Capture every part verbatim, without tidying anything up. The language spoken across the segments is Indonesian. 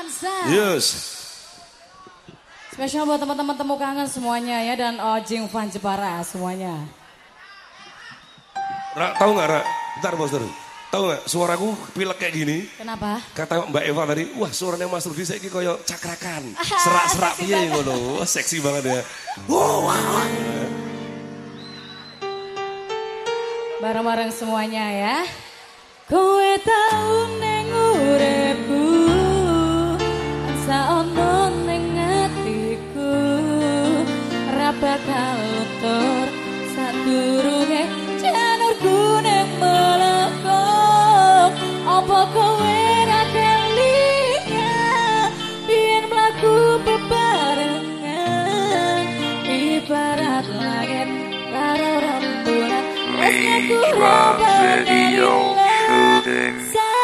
Avanza. Yes. Spesial buat teman-teman temu kangen semuanya ya dan Ojing Fan Jepara semuanya. Ra, tahu nggak Ra? Bentar bos terus. Tahu nggak suaraku pilek kayak gini? Kenapa? Kata Mbak Eva tadi, wah suaranya Mas Rudi saya koyo cakrakan, serak-serak piye ngono. Wah seksi banget ya. Wow, wow. Bareng-bareng semuanya ya. Kowe tau ning uripku, asa ono ning atiku, ra bakal luntur sadurunge janurku ning melengkung. Apa kowe ra kelingan biyen mlaku bebarengan, ibarat langit karo rembulan. Mitra Video Shooting.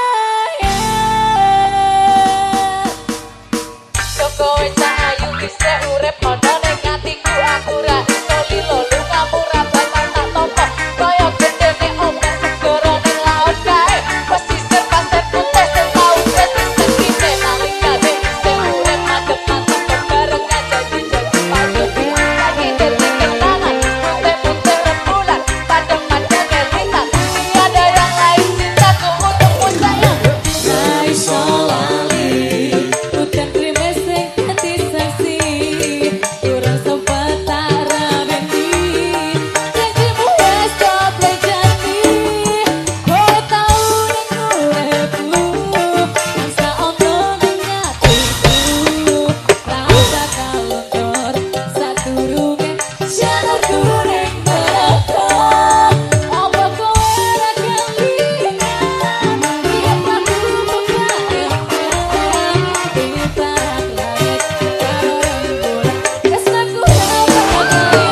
Joko Eca ayu bisa urep ono ning atiku, aku ra iso lilo lungamu ra bakal tak tompo kaya gendene ombak segara ning laut kae. Pesisir pasir putih sing tau dadi sekine nalikane isih urep madhep-madhep bebarengan janji-janji palsu lagi dadi kenangan putih-putih rembulan padang-padang elitan tiada yang lain cintaku untukmu sayang. Ra iso lali hutan krimis sing dadi saksi kurang sempat tak rabeni janjimu wis doble janji. Kowe tau ning uripku asa ono ning atiku, ra bakal luntur sadurunge janurku ning melengkung. Apa kowe ra kelingan biyen aku bebarengan, ibarat langit karo rembulan. Tresnaku ra bakal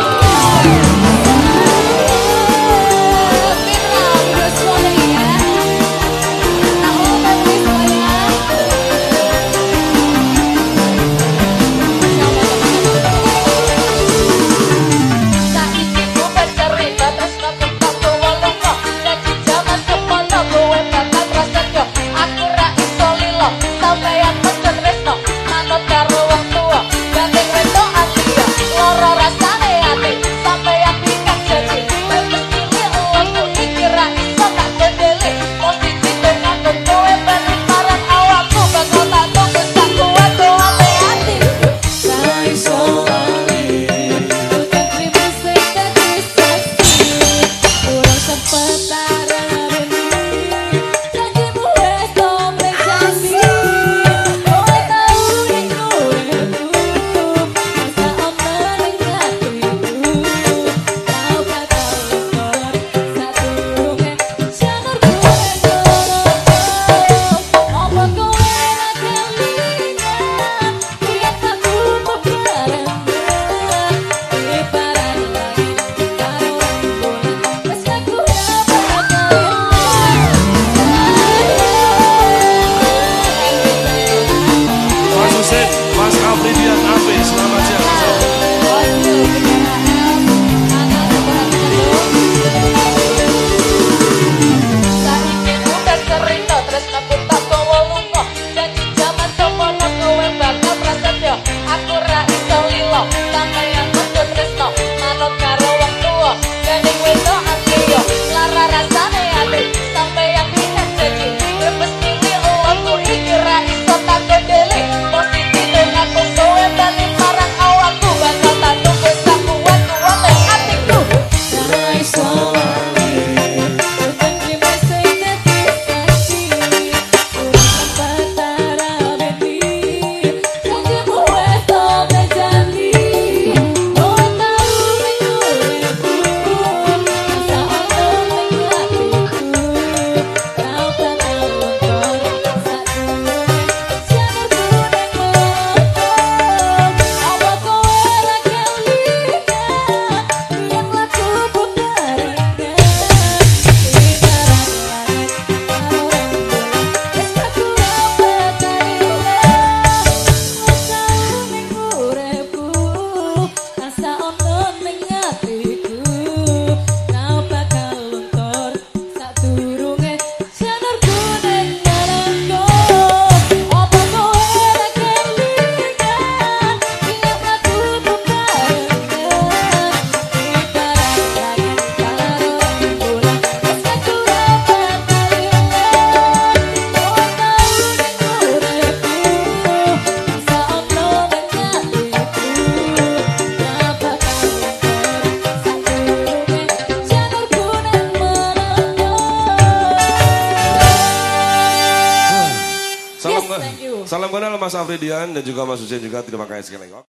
saiki ku bercerita tresnaku tak kowe lunga, janji jaman semono kowe bakal prasetyo. Aku ra iso lilo sampeyan mesti tresno manut karo wong tuwa gandeng wedok Asia lara rasane ati sampeyan pikat janji bebas pilih uangku iki ra iso tak gendeli mesti ditengahku kowe balik marang awakku bakal tak tunggu sak kuat doane ati. Ra iso lali hutan krimis sing dadi saksi kurang sempet tak rabeni janjimu wis doble janji. Kowe tau ning uripku asa ono ning atiku, tau bakal luntur sadurunge janurku ning melengkung. Apa kowe ra kelingan biyen aku bebarengan, ibarat langit karo rembulan. Tresnaku ra bakal Mas Husin, Mas Afridian Ape, selamat siang. Saiki ku bercerita tresnaku tak kowe lunga, janji jaman semono kowe bakal prasetyo. Aku ra iso lilo sampeyan mesti tresno manut karo wong tuwa gandeng wedok Asia lara rasane ati sampeyan pikat janji bebas pilih uangku iki ra iso tak gendeli mesti ditengahku kowe balik marang awakku bakal tak tunggu sak Salam kenal Mas Afridian dan juga Mas Hussein juga. Terima kasih sekali lagi.